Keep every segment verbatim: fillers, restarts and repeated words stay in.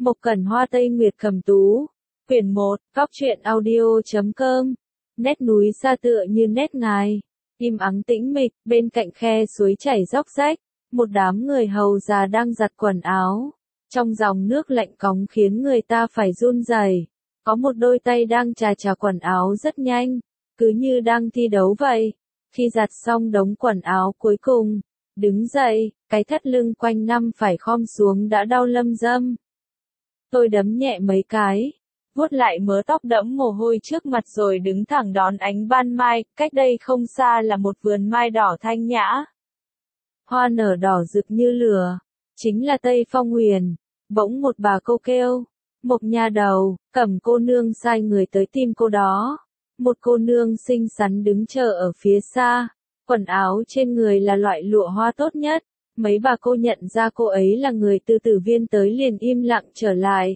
Mộc Cẩn Hoa Tây Nguyệt Cầm Tú. Quyển một, Góc truyện audio chấm com. Nét núi xa tựa như nét ngài. Im ắng tĩnh mịch, bên cạnh khe suối chảy róc rách. Một đám người hầu già đang giặt quần áo. Trong dòng nước lạnh cóng khiến người ta phải run rẩy. Có một đôi tay đang chà chà quần áo rất nhanh, cứ như đang thi đấu vậy. Khi giặt xong đống quần áo cuối cùng, đứng dậy, cái thắt lưng quanh năm phải khom xuống đã đau lâm dâm. Tôi đấm nhẹ mấy cái, vuốt lại mớ tóc đẫm mồ hôi trước mặt rồi đứng thẳng đón ánh ban mai. Cách đây không xa là một vườn mai đỏ thanh nhã. Hoa nở đỏ rực như lửa, chính là Tây Phong Huyền. Bỗng một bà cô kêu, Mộc nha đầu, Cẩm cô nương sai người tới tìm cô đó. Một cô nương xinh xắn đứng chờ ở phía xa, quần áo trên người là loại lụa hoa tốt nhất. Mấy bà cô nhận ra cô ấy là người từ Tử Viên tới liền im lặng trở lại.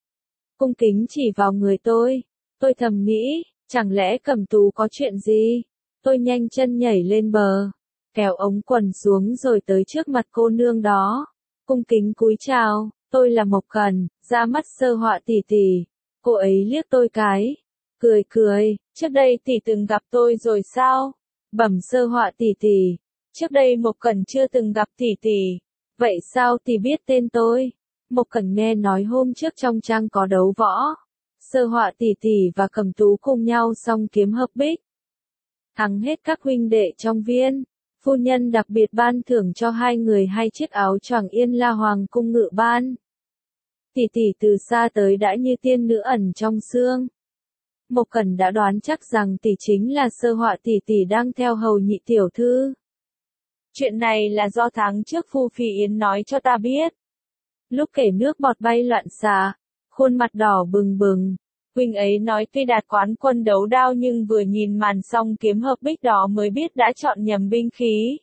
Cung kính chỉ vào người tôi, tôi thầm nghĩ, chẳng lẽ Cẩm Tú có chuyện gì? Tôi nhanh chân nhảy lên bờ, kéo ống quần xuống rồi tới trước mặt cô nương đó. Cung kính cúi chào, tôi là Mộc Cẩn, ra mắt Sơ Họa tỷ tỷ. Cô ấy liếc tôi cái, cười cười, trước đây tỷ từng gặp tôi rồi sao? Bẩm Sơ Họa tỷ tỷ, trước đây Mộc Cẩn chưa từng gặp tỷ tỷ. Vậy sao tỷ biết tên tôi? Mộc Cẩn nghe nói hôm trước trong trang có đấu võ. Sơ Họa tỷ tỷ và Cẩm Tú cùng nhau song kiếm hợp bích. Thắng hết các huynh đệ trong viên. Phu nhân đặc biệt ban thưởng cho hai người hai chiếc áo choàng Yên La Hoàng cung ngự ban. Tỷ tỷ từ xa tới đã như tiên nữ ẩn trong sương. Mộc Cẩn đã đoán chắc rằng tỷ chính là Sơ Họa tỷ tỷ đang theo hầu nhị tiểu thư. Chuyện này là do tháng trước Phu Phi Yến nói cho ta biết. Lúc kể nước bọt bay loạn xạ, khuôn mặt đỏ bừng bừng. Huynh ấy nói tuy đạt quán quân đấu đao nhưng vừa nhìn màn song kiếm hợp bích đó mới biết đã chọn nhầm binh khí.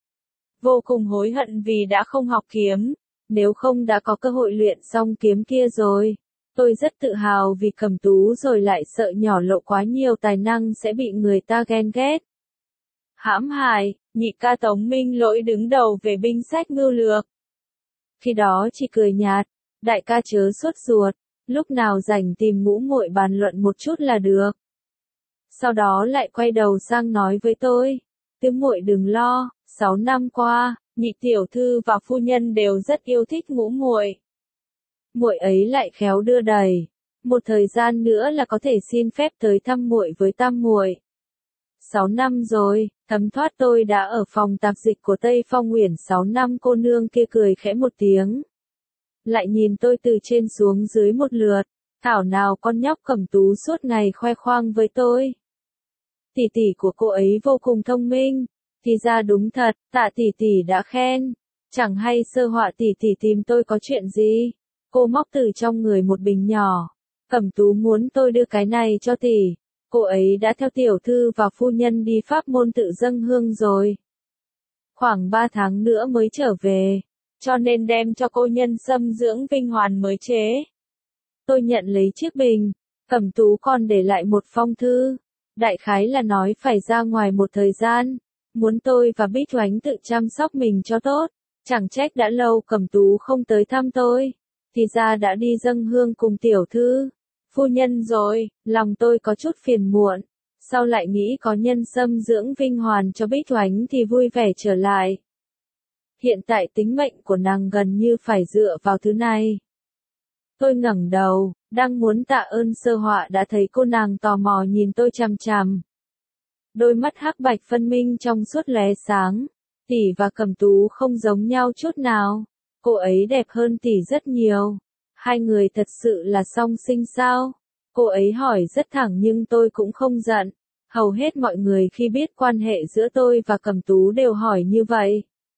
Vô cùng hối hận vì đã không học kiếm, nếu không đã có cơ hội luyện song kiếm kia rồi. Tôi rất tự hào vì Cẩm Tú rồi lại sợ nhỏ lộ quá nhiều tài năng sẽ bị người ta ghen ghét. Hãm hại, nhị ca Tống Minh Lỗi đứng đầu về binh sách mưu lược. Khi đó chỉ cười nhạt, đại ca chớ sốt ruột. Lúc nào rảnh tìm Ngũ Muội bàn luận một chút là được. Sau đó lại quay đầu sang nói với tôi, Tứ muội đừng lo, sáu năm qua, nhị tiểu thư và phu nhân đều rất yêu thích Ngũ Muội. Muội ấy lại khéo đưa đẩy, một thời gian nữa là có thể xin phép tới thăm muội với tam muội. Sáu năm rồi, thấm thoát tôi đã ở phòng tạp dịch của Tây Phong Uyển sáu năm. Cô nương kia cười khẽ một tiếng. Lại nhìn tôi từ trên xuống dưới một lượt, thảo nào con nhóc Cẩm Tú suốt ngày khoe khoang với tôi. Tỷ tỷ của cô ấy vô cùng thông minh, thì ra đúng thật, Tạ tỷ tỷ đã khen. Chẳng hay Sơ Họa tỷ tỷ tìm tôi có chuyện gì? Cô móc từ trong người một bình nhỏ. Cẩm Tú muốn tôi đưa cái này cho tỷ. Cô ấy đã theo tiểu thư và phu nhân đi pháp môn tự dâng hương rồi. Khoảng ba tháng nữa mới trở về. Cho nên đem cho cô nhân sâm dưỡng Vinh Hoàn mới chế. Tôi nhận lấy chiếc bình, Cẩm Tú còn để lại một phong thư. Đại khái là nói phải ra ngoài một thời gian, muốn tôi và Bích Oánh tự chăm sóc mình cho tốt. Chẳng trách đã lâu Cẩm Tú không tới thăm tôi, thì ra đã đi dâng hương cùng tiểu thư, phu nhân rồi. Lòng tôi có chút phiền muộn, sau lại nghĩ có nhân sâm dưỡng Vinh Hoàn cho Bích Oánh thì vui vẻ trở lại. Hiện tại tính mệnh của nàng gần như phải dựa vào thứ này. Tôi ngẩng đầu, đang muốn tạ ơn Sơ Họa đã thấy cô nàng tò mò nhìn tôi chằm chằm. Đôi mắt hắc bạch phân minh trong suốt lóe sáng. Tỷ và Cẩm Tú không giống nhau chút nào. Cô ấy đẹp hơn tỷ rất nhiều. Hai người thật sự là song sinh sao? Cô ấy hỏi rất thẳng nhưng tôi cũng không giận. Hầu hết mọi người khi biết quan hệ giữa tôi và Cẩm Tú đều hỏi như vậy.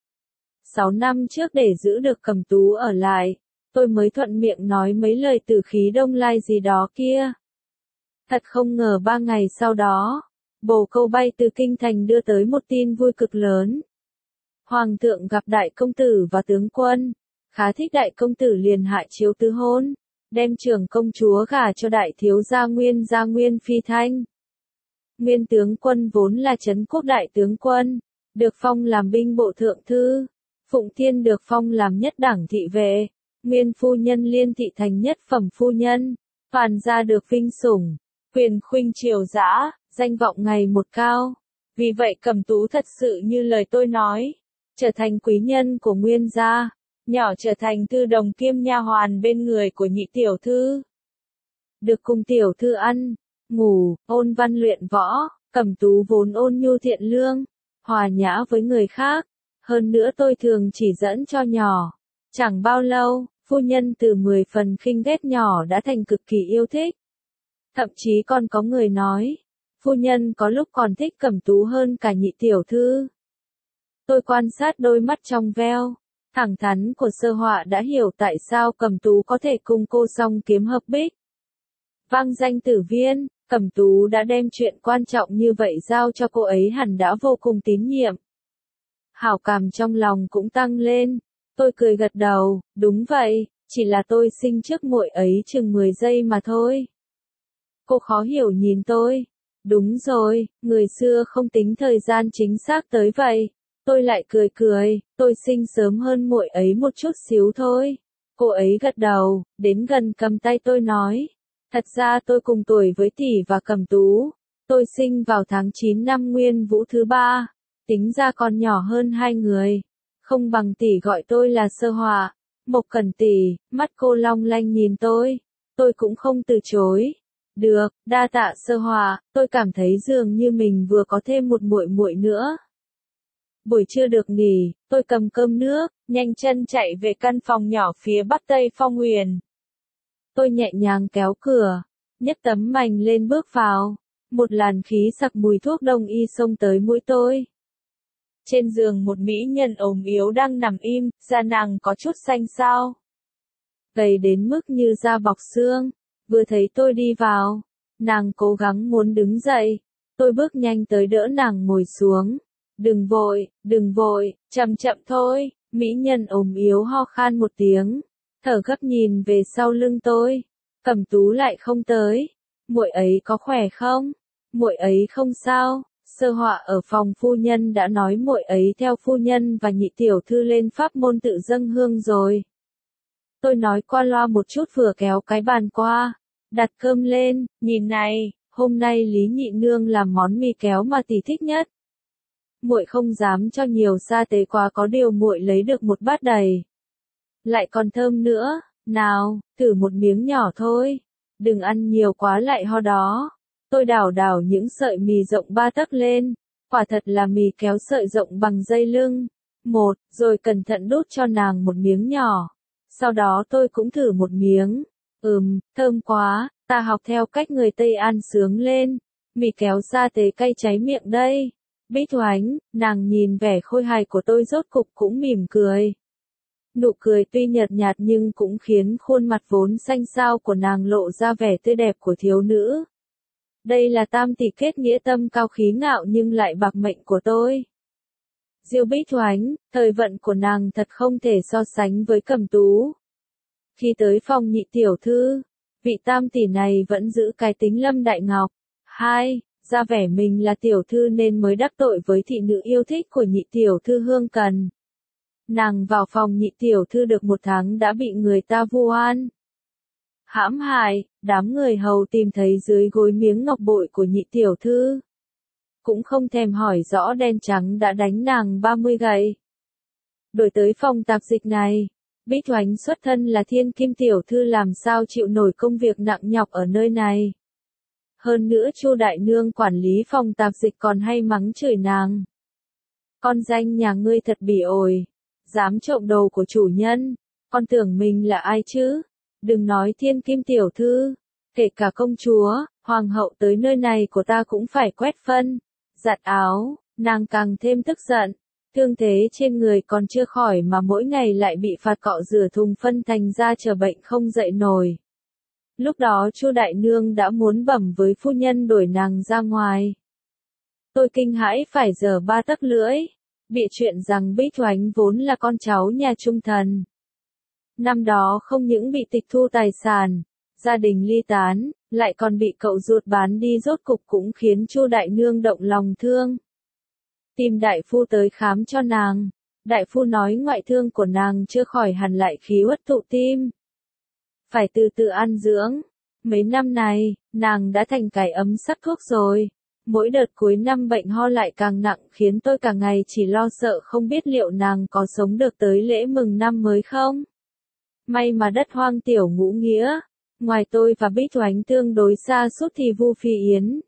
Sáu năm trước để giữ được Cẩm Tú ở lại, tôi mới thuận miệng nói mấy lời tử khí đông lai gì đó kia. Thật không ngờ ba ngày sau đó, bồ câu bay từ kinh thành đưa tới một tin vui cực lớn. Hoàng thượng gặp đại công tử và tướng quân, khá thích đại công tử liền hạ chiếu tứ hôn, đem trưởng công chúa gả cho đại thiếu gia Nguyên gia Nguyên Phi Thanh. Nguyên tướng quân vốn là Trấn Quốc đại tướng quân, được phong làm binh bộ thượng thư. Phụng Thiên được phong làm nhất đẳng thị vệ. Nguyên phu nhân Liên thị thành nhất phẩm phu nhân, toàn gia được vinh sủng, quyền khuynh triều dã, danh vọng ngày một cao. Vì vậy Cẩm Tú thật sự như lời tôi nói, trở thành quý nhân của Nguyên gia, nhỏ trở thành thư đồng kiêm nha hoàn bên người của nhị tiểu thư. Được cùng tiểu thư ăn, ngủ, ôn văn luyện võ, Cẩm Tú vốn ôn nhu thiện lương, hòa nhã với người khác. Hơn nữa tôi thường chỉ dẫn cho nhỏ. Chẳng bao lâu, phu nhân từ mười phần khinh ghét nhỏ đã thành cực kỳ yêu thích. Thậm chí còn có người nói, phu nhân có lúc còn thích Cẩm Tú hơn cả nhị tiểu thư. Tôi quan sát đôi mắt trong veo, thẳng thắn của Sơ Họa đã hiểu tại sao Cẩm Tú có thể cùng cô song kiếm hợp bích. Vang danh Tử Viên, Cẩm Tú đã đem chuyện quan trọng như vậy giao cho cô ấy hẳn đã vô cùng tín nhiệm. Hảo cảm trong lòng cũng tăng lên, tôi cười gật đầu, đúng vậy, chỉ là tôi sinh trước muội ấy chừng mười giây mà thôi. Cô khó hiểu nhìn tôi, đúng rồi, người xưa không tính thời gian chính xác tới vậy. Tôi lại cười cười, tôi sinh sớm hơn muội ấy một chút xíu thôi. Cô ấy gật đầu, đến gần cầm tay tôi nói, thật ra tôi cùng tuổi với tỷ và Cẩm Tú, tôi sinh vào tháng chín năm Nguyên Vũ thứ ba. Tính ra còn nhỏ hơn hai người, không bằng tỷ gọi tôi là Sơ Họa. Mộc Cẩn tỷ, mắt cô long lanh nhìn tôi, tôi cũng không từ chối. Được, đa tạ Sơ Họa, tôi cảm thấy dường như mình vừa có thêm một muội muội nữa. Buổi trưa được nghỉ, tôi cầm cơm nước, nhanh chân chạy về căn phòng nhỏ phía bắc tây Phong Huyền. Tôi nhẹ nhàng kéo cửa, nhấc tấm mành lên bước vào, một làn khí sặc mùi thuốc đông y xông tới mũi tôi. Trên giường một mỹ nhân ốm yếu đang nằm im, da nàng có chút xanh xao. Gầy đến mức như da bọc xương, vừa thấy tôi đi vào, nàng cố gắng muốn đứng dậy, tôi bước nhanh tới đỡ nàng ngồi xuống. Đừng vội, đừng vội, chậm chậm thôi, mỹ nhân ốm yếu ho khan một tiếng, thở gấp nhìn về sau lưng tôi. Cẩm Tú lại không tới, muội ấy có khỏe không? Muội ấy không sao. Sơ Họa ở phòng phu nhân đã nói muội ấy theo phu nhân và nhị tiểu thư lên pháp môn tự dâng hương rồi. Tôi nói qua loa một chút vừa kéo cái bàn qua, đặt cơm lên, nhìn này, hôm nay Lý nhị nương làm món mì kéo mà tỷ thích nhất. Muội không dám cho nhiều sa tế quá, có điều muội lấy được một bát đầy. Lại còn thơm nữa, nào, thử một miếng nhỏ thôi, đừng ăn nhiều quá lại ho đó. Tôi đảo đảo những sợi mì rộng ba tấc lên, quả thật là mì kéo sợi rộng bằng dây lưng. Một, rồi cẩn thận đút cho nàng một miếng nhỏ. Sau đó tôi cũng thử một miếng. Ừm, thơm quá, ta học theo cách người Tây ăn sướng lên. Mì kéo sa tế cay cháy miệng đây. Bích Oánh, nàng nhìn vẻ khôi hài của tôi rốt cục cũng mỉm cười. Nụ cười tuy nhợt nhạt nhưng cũng khiến khuôn mặt vốn xanh xao của nàng lộ ra vẻ tươi đẹp của thiếu nữ. Đây là tam tỷ kết nghĩa tâm cao khí ngạo nhưng lại bạc mệnh của tôi. Diêu Bích Oánh, thời vận của nàng thật không thể so sánh với Cẩm Tú. Khi tới phòng nhị tiểu thư, vị tam tỷ này vẫn giữ cái tính Lâm Đại Ngọc. Hai, ra vẻ mình là tiểu thư nên mới đắc tội với thị nữ yêu thích của nhị tiểu thư Hương Cần. Nàng vào phòng nhị tiểu thư được một tháng đã bị người ta vu oan. Hãm hại, đám người hầu tìm thấy dưới gối miếng ngọc bội của nhị tiểu thư. Cũng không thèm hỏi rõ đen trắng đã đánh nàng ba mươi gậy. Đổi tới phòng tạp dịch này, Bích Oánh xuất thân là thiên kim tiểu thư làm sao chịu nổi công việc nặng nhọc ở nơi này. Hơn nữa Chu đại nương quản lý phòng tạp dịch còn hay mắng chửi nàng. Con danh nhà ngươi thật bỉ ổi, dám trộm đồ của chủ nhân, con tưởng mình là ai chứ? Đừng nói thiên kim tiểu thư, kể cả công chúa, hoàng hậu tới nơi này của ta cũng phải quét phân, giặt áo, nàng càng thêm tức giận. Thương thế trên người còn chưa khỏi mà mỗi ngày lại bị phạt cọ rửa thùng phân thành ra chờ bệnh không dậy nổi. Lúc đó Chu đại nương đã muốn bẩm với phu nhân đuổi nàng ra ngoài. Tôi kinh hãi phải giở ba tấc lưỡi, bịa chuyện rằng Bích Oánh vốn là con cháu nhà Trung thần. Năm đó không những bị tịch thu tài sản, gia đình ly tán, lại còn bị cậu ruột bán đi, rốt cục cũng khiến Chu đại nương động lòng thương. Tìm đại phu tới khám cho nàng, Đại phu nói ngoại thương của nàng chưa khỏi hẳn lại khí uất tụ tim. Phải từ từ ăn dưỡng. Mấy năm này, nàng đã thành cái ấm sắc thuốc rồi. Mỗi đợt cuối năm bệnh ho lại càng nặng khiến tôi cả ngày chỉ lo sợ không biết liệu nàng có sống được tới lễ mừng năm mới không. May mà đất hoang tiểu ngũ nghĩa. Ngoài tôi và Bích Oánh tương đối xa suốt thì Vu Phi Yến,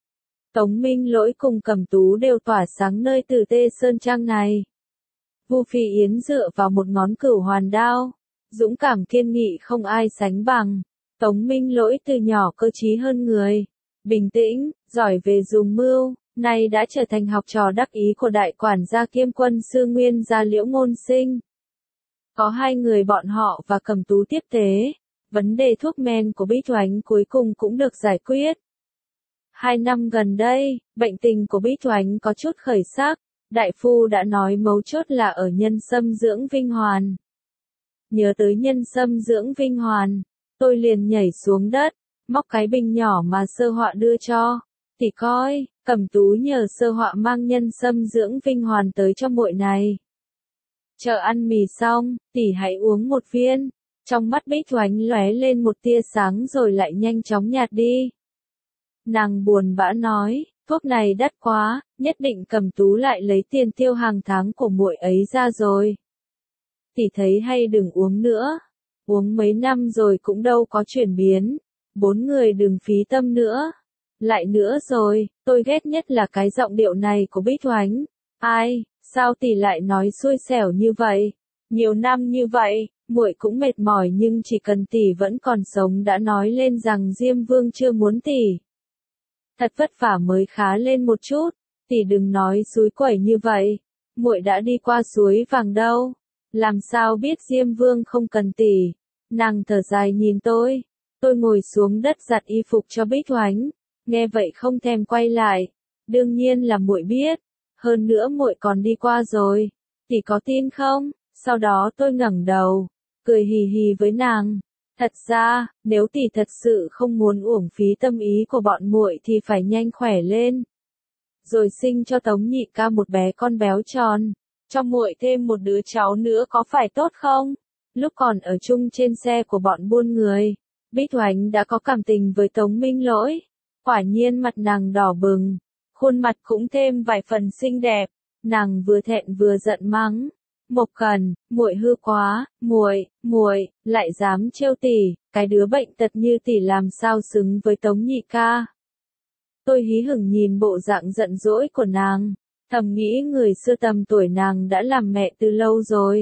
Tống Minh Lỗi cùng Cẩm Tú đều tỏa sáng nơi Tử Tê Sơn Trang này. Vu Phi Yến dựa vào một ngón cửu hoàn đao, dũng cảm kiên nghị không ai sánh bằng. Tống Minh Lỗi từ nhỏ cơ trí hơn người, bình tĩnh, giỏi về dùng mưu, nay đã trở thành học trò đắc ý của đại quản gia kiêm quân sư Nguyên gia Liễu Ngôn Sinh. Có hai người bọn họ và Cẩm Tú tiếp tế, vấn đề thuốc men của Bích Oánh cuối cùng cũng được giải quyết. Hai năm gần đây, bệnh tình của Bích Oánh có chút khởi sắc, đại phu đã nói mấu chốt là ở nhân sâm dưỡng vinh hoàn. Nhớ tới nhân sâm dưỡng vinh hoàn, tôi liền nhảy xuống đất, móc cái bình nhỏ mà Sơ Họa đưa cho. Tỷ coi, Cẩm Tú nhờ Sơ Họa mang nhân sâm dưỡng vinh hoàn tới cho muội này. Chờ ăn mì xong, tỷ hãy uống một viên. Trong mắt Bích Oánh lóe lên một tia sáng rồi lại nhanh chóng nhạt đi. Nàng buồn bã nói, thuốc này đắt quá, nhất định Cẩm Tú lại lấy tiền tiêu hàng tháng của muội ấy ra rồi. Tỷ thấy hay đừng uống nữa, uống mấy năm rồi cũng đâu có chuyển biến, bốn người đừng phí tâm nữa. Lại nữa rồi, tôi ghét nhất là cái giọng điệu này của Bích Oánh. Ai, sao tỷ lại nói xui xẻo như vậy? Nhiều năm như vậy, muội cũng mệt mỏi nhưng chỉ cần tỷ vẫn còn sống đã nói lên rằng Diêm Vương chưa muốn tỷ. Thật vất vả mới khá lên một chút, tỷ đừng nói suối quẩy như vậy. Muội đã đi qua suối vàng đâu, làm sao biết Diêm Vương không cần tỷ. Nàng thở dài nhìn tôi, tôi ngồi xuống đất giặt y phục cho Bích Oánh, nghe vậy không thèm quay lại. Đương nhiên là muội biết, hơn nữa muội còn đi qua rồi, tỷ có tin không? Sau đó tôi ngẩng đầu, cười hì hì với nàng. Thật ra, nếu tỷ thật sự không muốn uổng phí tâm ý của bọn muội thì phải nhanh khỏe lên. Rồi sinh cho Tống Nhị ca một bé con béo tròn, cho muội thêm một đứa cháu nữa có phải tốt không? Lúc còn ở chung trên xe của bọn buôn người, Bích Oánh đã có cảm tình với Tống Minh Lỗi. Quả nhiên mặt nàng đỏ bừng, khuôn mặt cũng thêm vài phần xinh đẹp. Nàng vừa thẹn vừa giận mắng. Mộc Cần, muội hư quá, muội, muội lại dám trêu tỷ, cái đứa bệnh tật như tỷ làm sao xứng với Tống Nhị ca. Tôi hí hửng nhìn bộ dạng giận dỗi của nàng, thầm nghĩ người xưa tầm tuổi nàng đã làm mẹ từ lâu rồi.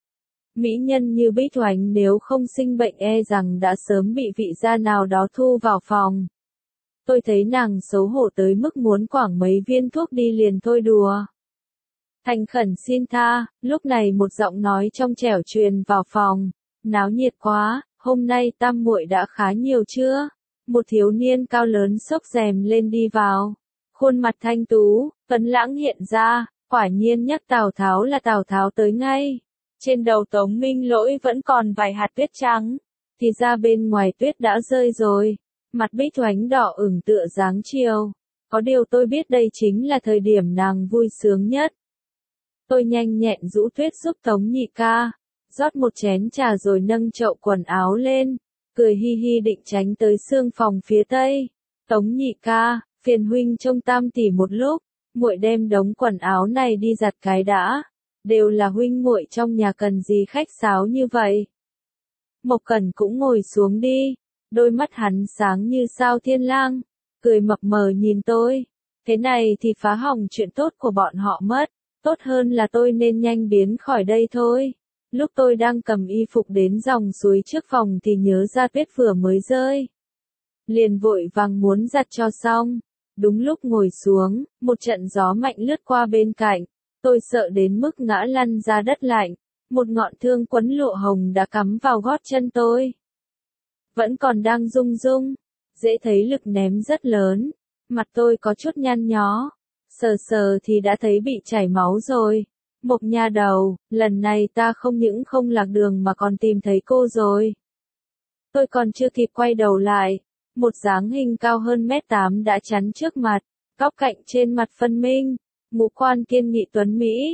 Mỹ nhân như Bích Oánh nếu không sinh bệnh e rằng đã sớm bị vị gia nào đó thu vào phòng. Tôi thấy nàng xấu hổ tới mức muốn quảng mấy viên thuốc đi liền thôi đùa. Thành khẩn xin tha, lúc này một giọng nói trong trẻo truyền vào phòng. Náo nhiệt quá, hôm nay tam muội đã khá nhiều chưa? Một thiếu niên cao lớn xốc rèm lên đi vào. Khuôn mặt thanh tú, tuấn lãng hiện ra, quả nhiên nhắc Tào Tháo là Tào Tháo tới ngay. Trên đầu Tống Minh Lỗi vẫn còn vài hạt tuyết trắng, thì ra bên ngoài tuyết đã rơi rồi. Mặt Bích Oánh đỏ ửng tựa dáng chiều. Có điều tôi biết đây chính là thời điểm nàng vui sướng nhất. Tôi nhanh nhẹn rũ tuyết giúp Tống Nhị ca, rót một chén trà rồi nâng chậu quần áo lên, cười hi hi định tránh tới xương phòng phía tây. Tống Nhị ca, phiền huynh trông tam tỷ một lúc, muội đem đống quần áo này đi giặt cái đã, đều là huynh muội trong nhà cần gì khách sáo như vậy. Mộc Cẩn cũng ngồi xuống đi, đôi mắt hắn sáng như sao thiên lang, cười mập mờ nhìn tôi, thế này thì phá hỏng chuyện tốt của bọn họ mất. Tốt hơn là tôi nên nhanh biến khỏi đây thôi. Lúc tôi đang cầm y phục đến dòng suối trước phòng thì nhớ ra tuyết vừa mới rơi. Liền vội vàng muốn giặt cho xong. Đúng lúc ngồi xuống, một trận gió mạnh lướt qua bên cạnh. Tôi sợ đến mức ngã lăn ra đất lạnh. Một ngọn thương quấn lụa hồng đã cắm vào gót chân tôi. Vẫn còn đang rung rung. Dễ thấy lực ném rất lớn. Mặt tôi có chút nhăn nhó. Sờ sờ thì đã thấy bị chảy máu rồi. Mộc nha đầu, lần này ta không những không lạc đường mà còn tìm thấy cô rồi. Tôi còn chưa kịp quay đầu lại. Một dáng hình cao hơn mét tám đã chắn trước mặt, góc cạnh trên mặt phân minh. Ngũ quan kiên nghị tuấn Mỹ.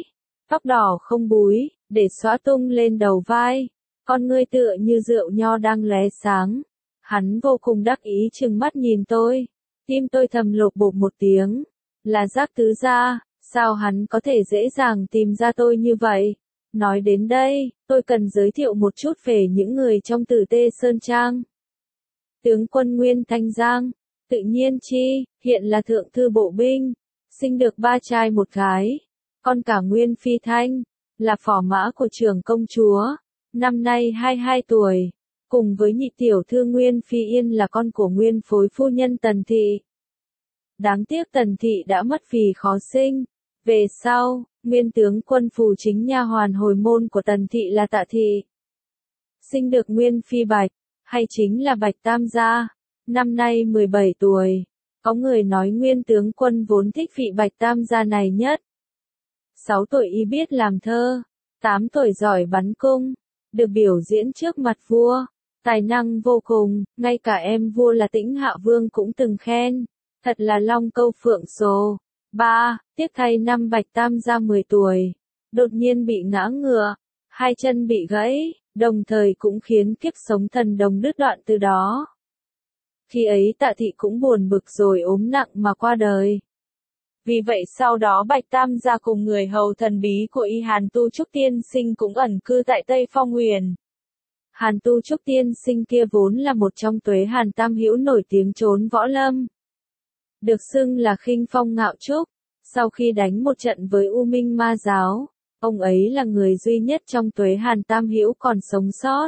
tóc đỏ không búi, để xõa tung lên đầu vai, con ngươi tựa như rượu nho đang lóe sáng. Hắn vô cùng đắc ý trừng mắt nhìn tôi, tim tôi thầm lột bột một tiếng, là Giác Tứ Gia, sao hắn có thể dễ dàng tìm ra tôi như vậy? Nói đến đây, tôi cần giới thiệu một chút về những người trong Tử Tê Sơn Trang. Tướng quân Nguyên Thanh Giang, tự nhiên chi, hiện là thượng thư bộ binh, sinh được ba trai một gái, con cả Nguyên Phi Thanh, là phò mã của trưởng công chúa, năm nay hai mươi hai tuổi, cùng với nhị tiểu thư Nguyên Phi Yên là con của Nguyên phối phu nhân Tần Thị. Đáng tiếc Tần Thị đã mất vì khó sinh, về sau, Nguyên tướng quân phủ chính nha hoàn hồi môn của Tần Thị là Tạ Thị. Sinh được Nguyên Phi Bạch, hay chính là Bạch Tam Gia, năm nay mười bảy tuổi, có người nói Nguyên tướng quân vốn thích vị Bạch Tam Gia này nhất. sáu tuổi y biết làm thơ, tám tuổi giỏi bắn cung, được biểu diễn trước mặt vua, tài năng vô cùng, ngay cả em vua là Tĩnh Hạ Vương cũng từng khen, thật là long câu phượng sồ. ba. Tiếc thay năm Bạch Tam Gia mười tuổi, đột nhiên bị ngã ngựa, hai chân bị gãy, đồng thời cũng khiến kiếp sống thần đồng đứt đoạn từ đó. Khi ấy Tạ Thị cũng buồn bực rồi ốm nặng mà qua đời. Vì vậy sau đó Bạch Tam Gia cùng người hầu thần bí của y Hàn Tu Trúc Tiên Sinh cũng ẩn cư tại Tây Phong Huyền. Hàn Tu Trúc Tiên Sinh kia vốn là một trong tuế Hàn Tam Hữu nổi tiếng trốn võ lâm. Được xưng là khinh phong ngạo trúc, sau khi đánh một trận với U Minh Ma Giáo, ông ấy là người duy nhất trong tuế Hàn Tam Hữu còn sống sót.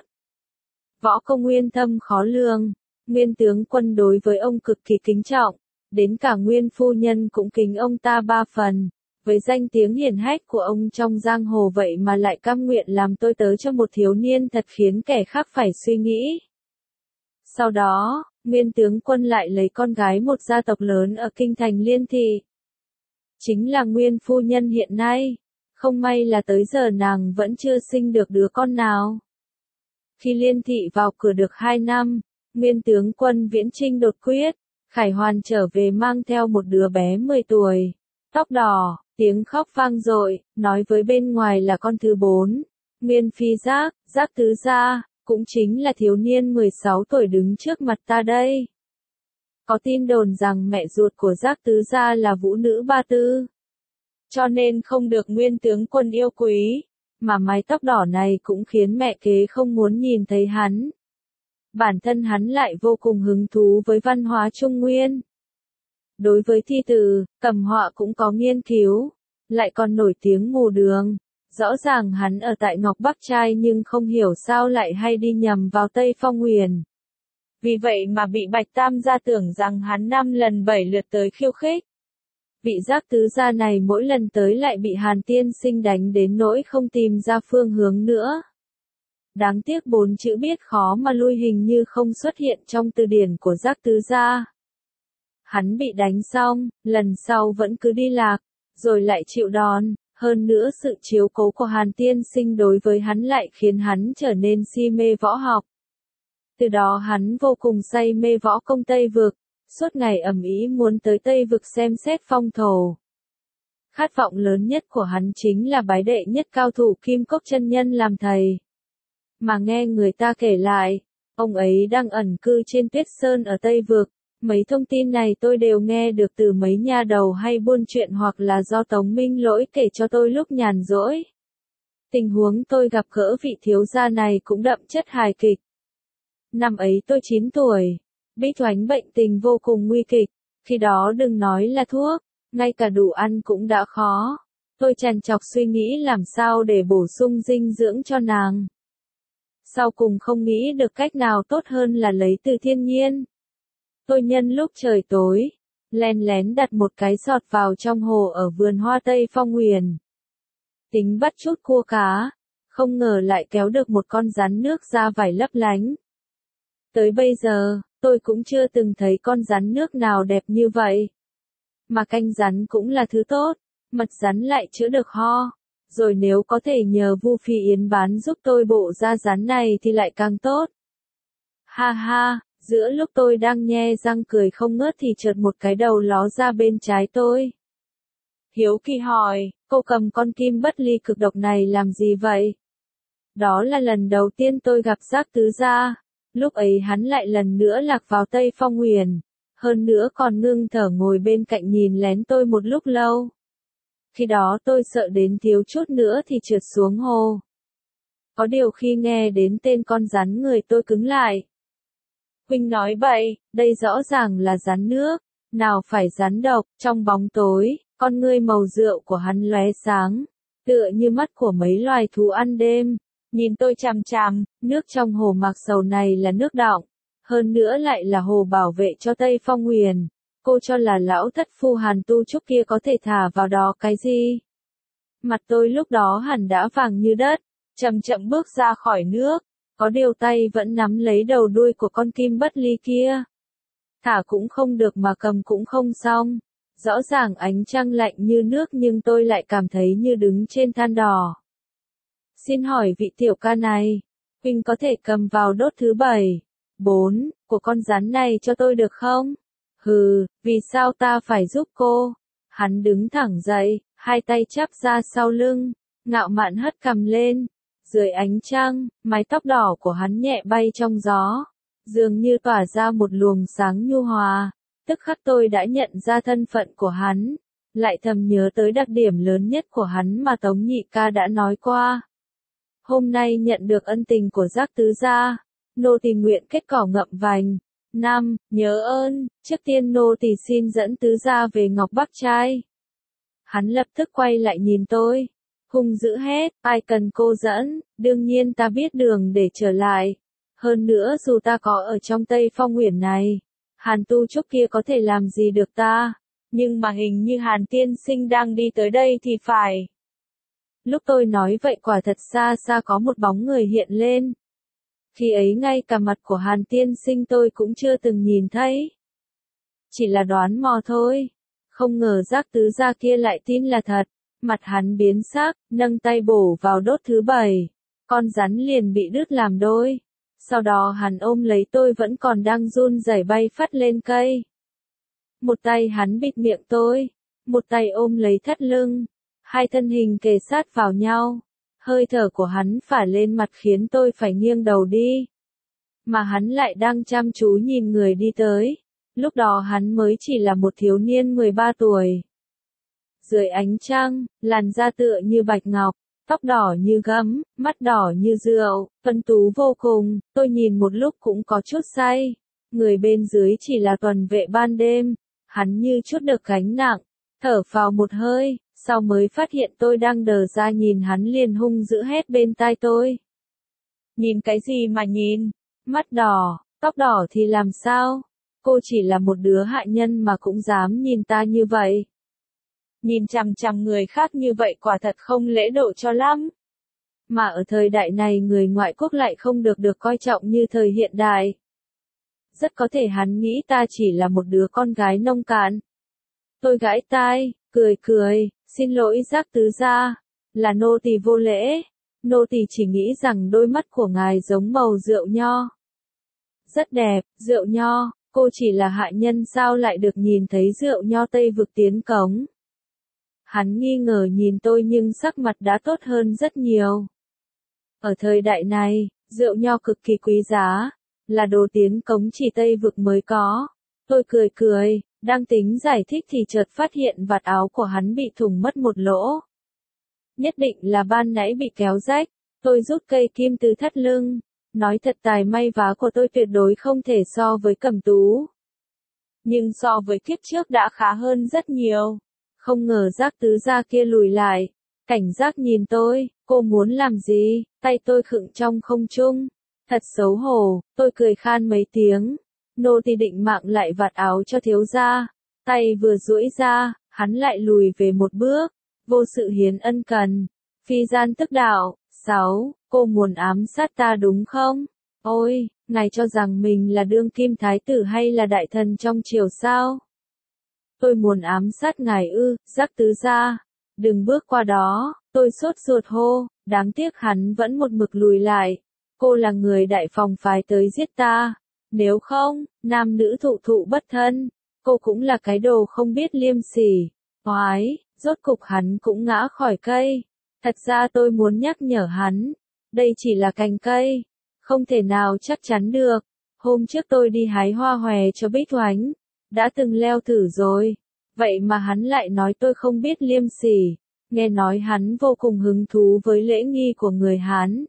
Võ công uyên thâm khó lường, Nguyên tướng quân đối với ông cực kỳ kính trọng, đến cả Nguyên phu nhân cũng kính ông ta ba phần. Với danh tiếng hiển hách của ông trong giang hồ vậy mà lại cam nguyện làm tôi tớ cho một thiếu niên thật khiến kẻ khác phải suy nghĩ. Sau đó, Nguyên tướng quân lại lấy con gái một gia tộc lớn ở kinh thành Liên Thị. Chính là Nguyên phu nhân hiện nay, không may là tới giờ nàng vẫn chưa sinh được đứa con nào. Khi Liên Thị vào cửa được hai năm, Nguyên tướng quân viễn trinh đột quyết, khải hoàn trở về mang theo một đứa bé mười tuổi, tóc đỏ, tiếng khóc vang dội, nói với bên ngoài là con thứ bốn, Nguyên Phi Giác, Giác Tứ Gia, cũng chính là thiếu niên mười sáu tuổi đứng trước mặt ta đây. Có tin đồn rằng mẹ ruột của Giác Tứ Gia là vũ nữ Ba Tư, cho nên không được Nguyên tướng quân yêu quý, mà mái tóc đỏ này cũng khiến mẹ kế không muốn nhìn thấy hắn. Bản thân hắn lại vô cùng hứng thú với văn hóa Trung Nguyên. Đối với thi từ, cầm họa cũng có nghiên cứu, lại còn nổi tiếng mù đường. Rõ ràng hắn ở tại Ngọc Bắc Trai nhưng không hiểu sao lại hay đi nhầm vào Tây Phong Huyền. Vì vậy mà bị Bạch Tam Gia tưởng rằng hắn năm lần bảy lượt tới khiêu khích. Vị Giác Tứ Gia này mỗi lần tới lại bị Hàn Tiên Sinh đánh đến nỗi không tìm ra phương hướng nữa. Đáng tiếc bốn chữ biết khó mà lui hình như không xuất hiện trong từ điển của Giác Tứ Gia. Hắn bị đánh xong, lần sau vẫn cứ đi lạc, rồi lại chịu đòn, hơn nữa sự chiếu cố của Hàn Tiên Sinh đối với hắn lại khiến hắn trở nên si mê võ học. Từ đó hắn vô cùng say mê võ công Tây Vực, suốt ngày ầm ĩ muốn tới Tây Vực xem xét phong thổ. Khát vọng lớn nhất của hắn chính là bái đệ nhất cao thủ Kim Cốc chân nhân làm thầy. Mà nghe người ta kể lại, ông ấy đang ẩn cư trên Tuyết Sơn ở Tây Vực. Mấy thông tin này tôi đều nghe được từ mấy nha đầu hay buôn chuyện hoặc là do Tống Minh Lỗi kể cho tôi lúc nhàn rỗi. Tình huống tôi gặp gỡ vị thiếu gia này cũng đậm chất hài kịch. Năm ấy tôi chín tuổi, Bích Oánh bệnh tình vô cùng nguy kịch, khi đó đừng nói là thuốc, ngay cả đủ ăn cũng đã khó. Tôi trằn trọc suy nghĩ làm sao để bổ sung dinh dưỡng cho nàng. Sau cùng không nghĩ được cách nào tốt hơn là lấy từ thiên nhiên. Tôi nhân lúc trời tối, len lén đặt một cái sọt vào trong hồ ở vườn hoa Tây Phong Huyền. Tính bắt chút cua cá, không ngờ lại kéo được một con rắn nước da vảy lấp lánh. Tới bây giờ, tôi cũng chưa từng thấy con rắn nước nào đẹp như vậy. Mà canh rắn cũng là thứ tốt, mật rắn lại chữa được ho. Rồi nếu có thể nhờ Vu Phi Yến bán giúp tôi bộ da rắn này thì lại càng tốt. Ha ha, giữa lúc tôi đang nhe răng cười không ngớt thì chợt một cái đầu ló ra bên trái tôi. Hiếu kỳ hỏi, cô cầm con kim bất ly cực độc này làm gì vậy? Đó là lần đầu tiên tôi gặp Giác Tứ Gia, lúc ấy hắn lại lần nữa lạc vào Tây Phong Huyền, hơn nữa còn ngưng thở ngồi bên cạnh nhìn lén tôi một lúc lâu. Khi đó tôi sợ đến thiếu chút nữa thì trượt xuống hồ. Có điều khi nghe đến tên con rắn người tôi cứng lại. Huynh nói bậy, đây rõ ràng là rắn nước, nào phải rắn độc. Trong bóng tối, con ngươi màu rượu của hắn lóe sáng, tựa như mắt của mấy loài thú ăn đêm, nhìn tôi chằm chằm. Nước trong hồ Mạc Sầu này là nước đọng, hơn nữa lại là hồ bảo vệ cho Tây Phong Huyền. Cô cho là lão thất phu Hàn Tu Trúc kia có thể thả vào đó cái gì? Mặt tôi lúc đó hẳn đã vàng như đất, chậm chậm bước ra khỏi nước, có điều tay vẫn nắm lấy đầu đuôi của con kim bất ly kia. Thả cũng không được mà cầm cũng không xong. Rõ ràng ánh trăng lạnh như nước nhưng tôi lại cảm thấy như đứng trên than đỏ. Xin hỏi vị tiểu ca này, huynh có thể cầm vào đốt thứ bảy, bốn của con rắn này cho tôi được không? Hừ, vì sao ta phải giúp cô? Hắn đứng thẳng dậy, hai tay chắp ra sau lưng, ngạo mạn hất cằm lên. Dưới ánh trăng, mái tóc đỏ của hắn nhẹ bay trong gió, dường như tỏa ra một luồng sáng nhu hòa. Tức khắc tôi đã nhận ra thân phận của hắn, lại thầm nhớ tới đặc điểm lớn nhất của hắn mà Tống Nhị Ca đã nói qua. Hôm nay nhận được ân tình của Giác Tứ Gia, nô tỳ nguyện kết cỏ ngậm vành. Năm, nhớ ơn, trước tiên nô tỳ xin dẫn Tứ Gia về Ngọc Bắc Trai. Hắn lập tức quay lại nhìn tôi, hung dữ hét, ai cần cô dẫn, đương nhiên ta biết đường để trở lại. Hơn nữa dù ta có ở trong Tây Phong Huyền này, Hàn Tu Trúc kia có thể làm gì được ta, nhưng mà hình như Hàn tiên sinh đang đi tới đây thì phải. Lúc tôi nói vậy quả thật xa xa có một bóng người hiện lên. Khi ấy ngay cả mặt của Hàn tiên sinh tôi cũng chưa từng nhìn thấy. Chỉ là đoán mò thôi. Không ngờ Giác Tứ Gia kia lại tin là thật. Mặt hắn biến sắc, nâng tay bổ vào đốt thứ bảy. Con rắn liền bị đứt làm đôi. Sau đó hắn ôm lấy tôi vẫn còn đang run rẩy bay phắt lên cây. Một tay hắn bịt miệng tôi, một tay ôm lấy thắt lưng. Hai thân hình kề sát vào nhau. Hơi thở của hắn phả lên mặt khiến tôi phải nghiêng đầu đi. Mà hắn lại đang chăm chú nhìn người đi tới. Lúc đó hắn mới chỉ là một thiếu niên mười ba tuổi. Dưới ánh trăng, làn da tựa như bạch ngọc, tóc đỏ như gấm, mắt đỏ như rượu, tuấn tú vô cùng. Tôi nhìn một lúc cũng có chút say. Người bên dưới chỉ là tuần vệ ban đêm. Hắn như chút được gánh nặng, thở phào một hơi. Sau mới phát hiện tôi đang đờ ra nhìn hắn liền hung dữ hét bên tai tôi. Nhìn cái gì mà nhìn? Mắt đỏ, tóc đỏ thì làm sao? Cô chỉ là một đứa hạ nhân mà cũng dám nhìn ta như vậy. Nhìn chằm chằm người khác như vậy quả thật không lễ độ cho lắm. Mà ở thời đại này người ngoại quốc lại không được được coi trọng như thời hiện đại. Rất có thể hắn nghĩ ta chỉ là một đứa con gái nông cạn. Tôi gãi tai, cười cười, xin lỗi Giác Tứ Gia, là nô tỳ vô lễ, nô tỳ chỉ nghĩ rằng đôi mắt của ngài giống màu rượu nho. Rất đẹp, rượu nho, cô chỉ là hạ nhân sao lại được nhìn thấy rượu nho Tây vực tiến cống. Hắn nghi ngờ nhìn tôi nhưng sắc mặt đã tốt hơn rất nhiều. Ở thời đại này, rượu nho cực kỳ quý giá, là đồ tiến cống chỉ Tây vực mới có. Tôi cười cười. Đang tính giải thích thì chợt phát hiện vạt áo của hắn bị thủng mất một lỗ. Nhất định là ban nãy bị kéo rách. Tôi rút cây kim từ thắt lưng. Nói thật tài may vá của tôi tuyệt đối không thể so với Cẩm Tú. Nhưng so với kiếp trước đã khá hơn rất nhiều. Không ngờ Giác Tứ Gia kia lùi lại. Cảnh giác nhìn tôi, cô muốn làm gì? Tay tôi khựng trong không trung. Thật xấu hổ, tôi cười khan mấy tiếng. Nô tỳ định mạng lại vạt áo cho thiếu gia. Tay vừa duỗi ra, hắn lại lùi về một bước. Vô sự hiến ân cần. Phi gian tức đạo. Sáu, cô muốn ám sát ta đúng không? Ôi, ngài cho rằng mình là đương kim thái tử hay là đại thần trong triều sao? Tôi muốn ám sát ngài ư, Giác Tứ Gia. Đừng bước qua đó, tôi sốt ruột hô, đáng tiếc hắn vẫn một mực lùi lại. Cô là người đại phòng phái tới giết ta. Nếu không, nam nữ thụ thụ bất thân, cô cũng là cái đồ không biết liêm sỉ. Oái, Rốt cục hắn cũng ngã khỏi cây. Thật ra tôi muốn nhắc nhở hắn, đây chỉ là cành cây, không thể nào chắc chắn được. Hôm trước tôi đi hái hoa hòe cho Bích Oánh, đã từng leo thử rồi, vậy mà hắn lại nói tôi không biết liêm sỉ, nghe nói hắn vô cùng hứng thú với lễ nghi của người Hán.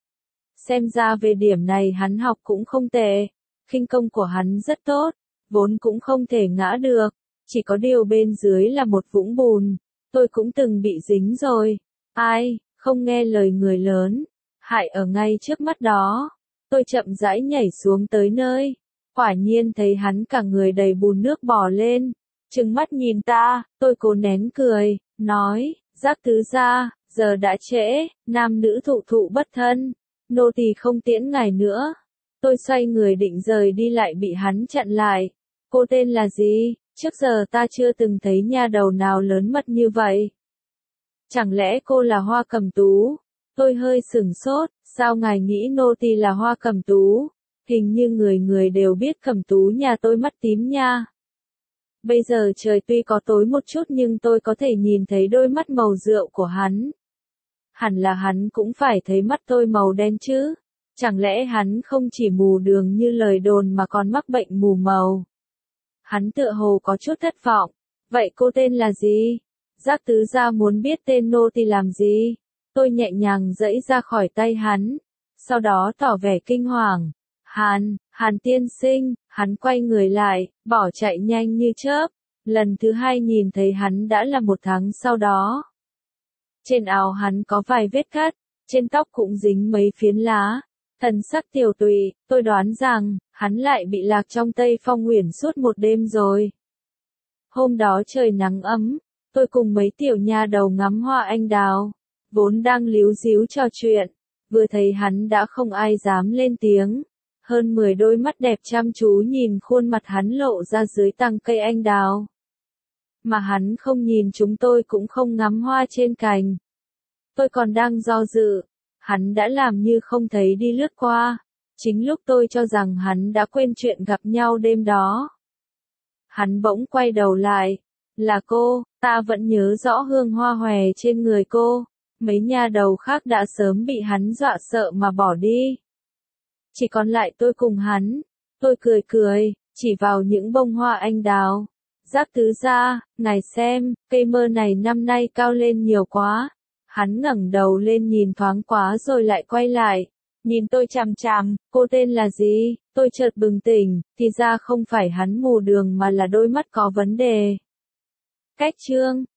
Xem ra về điểm này hắn học cũng không tệ, khinh công của hắn rất tốt, vốn cũng không thể ngã được, chỉ có điều bên dưới là một vũng bùn, tôi cũng từng bị dính rồi, ai, không nghe lời người lớn, hại ở ngay trước mắt đó. Tôi chậm rãi nhảy xuống tới nơi, quả nhiên thấy hắn cả người đầy bùn nước bò lên, trừng mắt nhìn ta, tôi cố nén cười, nói, Giác tứ gia, giờ đã trễ, nam nữ thụ thụ bất thân, nô tỳ không tiễn ngài nữa. Tôi xoay người định rời đi lại bị hắn chặn lại, cô tên là gì, trước giờ ta chưa từng thấy nha đầu nào lớn mật như vậy. Chẳng lẽ cô là Hoa Cẩm Tú? Tôi hơi sửng sốt, sao ngài nghĩ nô tỳ là Hoa Cẩm Tú? Hình như người người đều biết Cẩm Tú nhà tôi mắt tím nha. Bây giờ trời tuy có tối một chút nhưng tôi có thể nhìn thấy đôi mắt màu rượu của hắn. Hẳn là hắn cũng phải thấy mắt tôi màu đen chứ. Chẳng lẽ hắn không chỉ mù đường như lời đồn mà còn mắc bệnh mù màu? Hắn tựa hồ có chút thất vọng. Vậy cô tên là gì? Giác tứ gia muốn biết tên nô tỳ làm gì? Tôi nhẹ nhàng giãy ra khỏi tay hắn, sau đó tỏ vẻ kinh hoàng. Hàn, Hàn tiên sinh, hắn quay người lại, bỏ chạy nhanh như chớp. Lần thứ hai nhìn thấy hắn đã là một tháng sau đó. Trên áo hắn có vài vết cắt, trên tóc cũng dính mấy phiến lá. Thần sắc tiều tụy, tôi đoán rằng, hắn lại bị lạc trong Tây Phong Uyển suốt một đêm rồi. Hôm đó trời nắng ấm, tôi cùng mấy tiểu nha đầu ngắm hoa anh đào, vốn đang líu díu trò chuyện, vừa thấy hắn đã không ai dám lên tiếng. Hơn mười đôi mắt đẹp chăm chú nhìn khuôn mặt hắn lộ ra dưới tàng cây anh đào. Mà hắn không nhìn chúng tôi cũng không ngắm hoa trên cành. Tôi còn đang do dự, hắn đã làm như không thấy đi lướt qua. Chính lúc tôi cho rằng hắn đã quên chuyện gặp nhau đêm đó. Hắn bỗng quay đầu lại. Là cô, ta vẫn nhớ rõ hương hoa hòe trên người cô. Mấy nha đầu khác đã sớm bị hắn dọa sợ mà bỏ đi. Chỉ còn lại tôi cùng hắn. Tôi cười cười, chỉ vào những bông hoa anh đào. Giác tứ gia, ngài xem, cây mơ này năm nay cao lên nhiều quá. Hắn ngẩng đầu lên nhìn thoáng quá rồi lại quay lại. Nhìn tôi chằm chằm, cô tên là gì? Tôi chợt bừng tỉnh, thì ra không phải hắn mù đường mà là đôi mắt có vấn đề. Cách chương